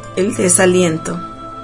El desaliento.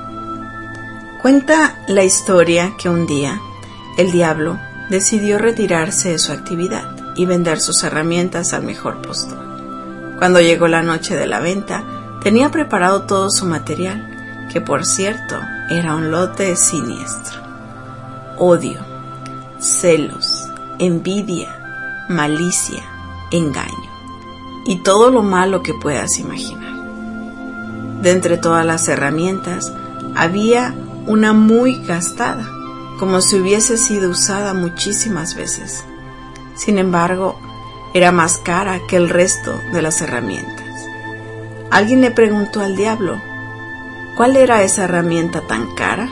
Cuenta la historia que un día el diablo decidió retirarse de su actividad y vender sus herramientas al mejor postor. Cuando llegó la noche de la venta, tenía preparado todo su material, que por cierto era un lote siniestro. Odio, celos, envidia, malicia, engaño y todo lo malo que puedas imaginar. De entre todas las herramientas, había una muy gastada, como si hubiese sido usada muchísimas veces. Sin embargo, era más cara que el resto de las herramientas. Alguien le preguntó al diablo, ¿cuál era esa herramienta tan cara?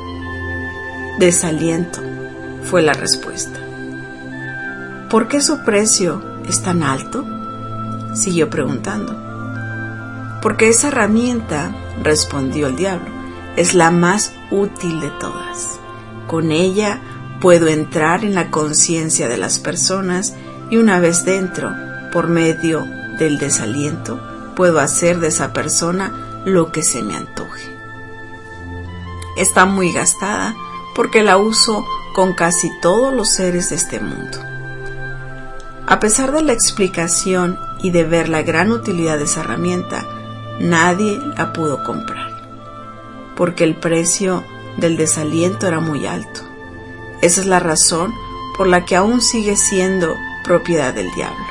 Desaliento, fue la respuesta. ¿Por qué su precio es tan alto?, siguió preguntando. Porque esa herramienta, respondió el diablo, es la más útil de todas. Con ella puedo entrar en la conciencia de las personas y una vez dentro, por medio del desaliento, puedo hacer de esa persona lo que se me antoje. Está muy gastada porque la uso con casi todos los seres de este mundo. A pesar de la explicación y de ver la gran utilidad de esa herramienta, nadie la pudo comprar, porque el precio del desaliento era muy alto. Esa es la razón por la que aún sigue siendo propiedad del diablo.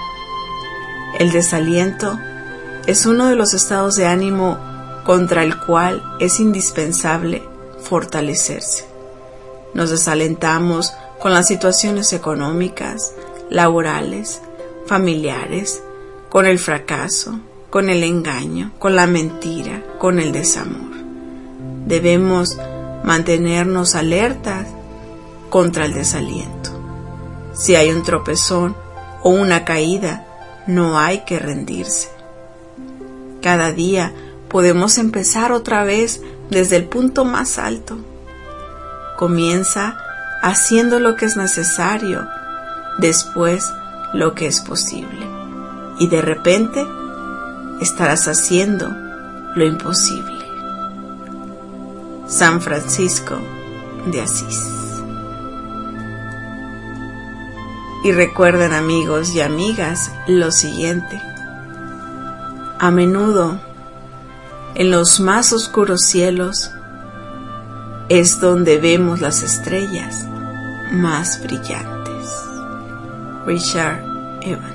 El desaliento es uno de los estados de ánimo contra el cual es indispensable fortalecerse. Nos desalentamos con las situaciones económicas, laborales, familiares, con el fracaso, con el engaño, con la mentira, con el desamor. Debemos mantenernos alertas contra el desaliento. Si hay un tropezón o una caída, no hay que rendirse. Cada día podemos empezar otra vez desde el punto más alto. Comienza haciendo lo que es necesario, después lo que es posible, y de repente estarás haciendo lo imposible. San Francisco de Asís. Y recuerden, amigos y amigas, lo siguiente: a menudo en los más oscuros cielos es donde vemos las estrellas más brillantes. Richard Evans.